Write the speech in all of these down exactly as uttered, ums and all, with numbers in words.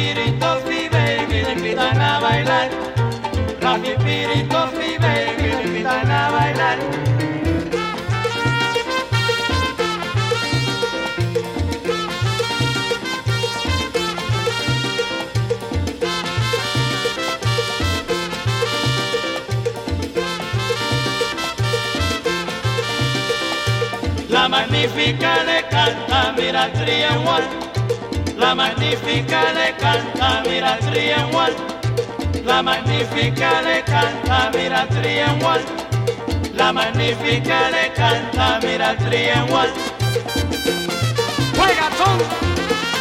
Piritos, mi baby, te invitan a bailar. Rafi Piritos, mi baby, te invitan a bailar. La magnífica le canta, mira el three and one. La magnífica le canta, mira el three and one. La magnífica le canta, mira el three and one. La magnífica le canta, mira el three and one. ¡Juega, son!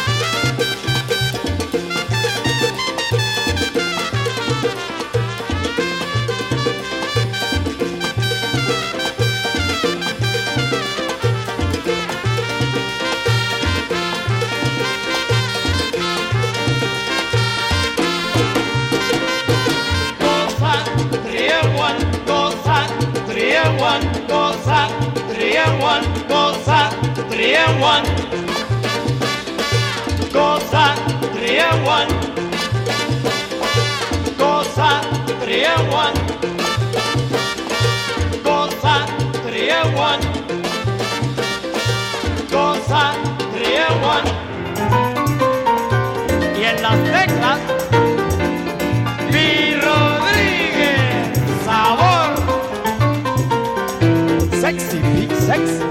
One, goza, three and one, goza, three and one, goza, three and one, goza, three and one, goza, three and one, goza, three and one. Y en las teclas, Mi Rodríguez, sabor. Sexy, big sexy.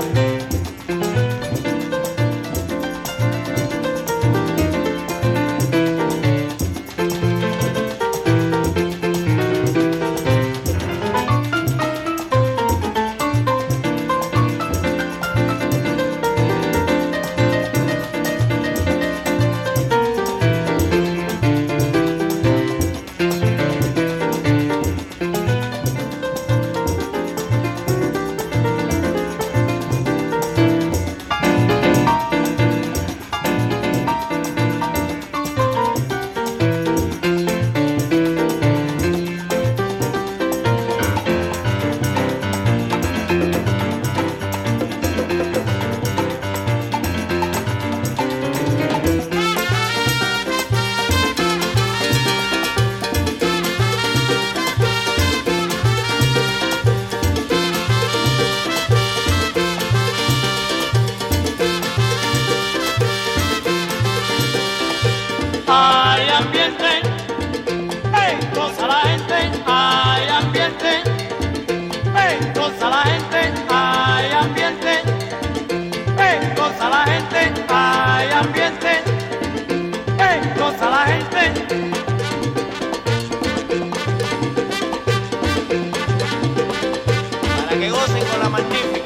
Hay ambiente, hey, goza la gente, hay ambiente, hey, goza la gente, hay ambiente, hey, goza la gente, hay ambiente, hey, goza la gente. Para que gocen con la magnífica.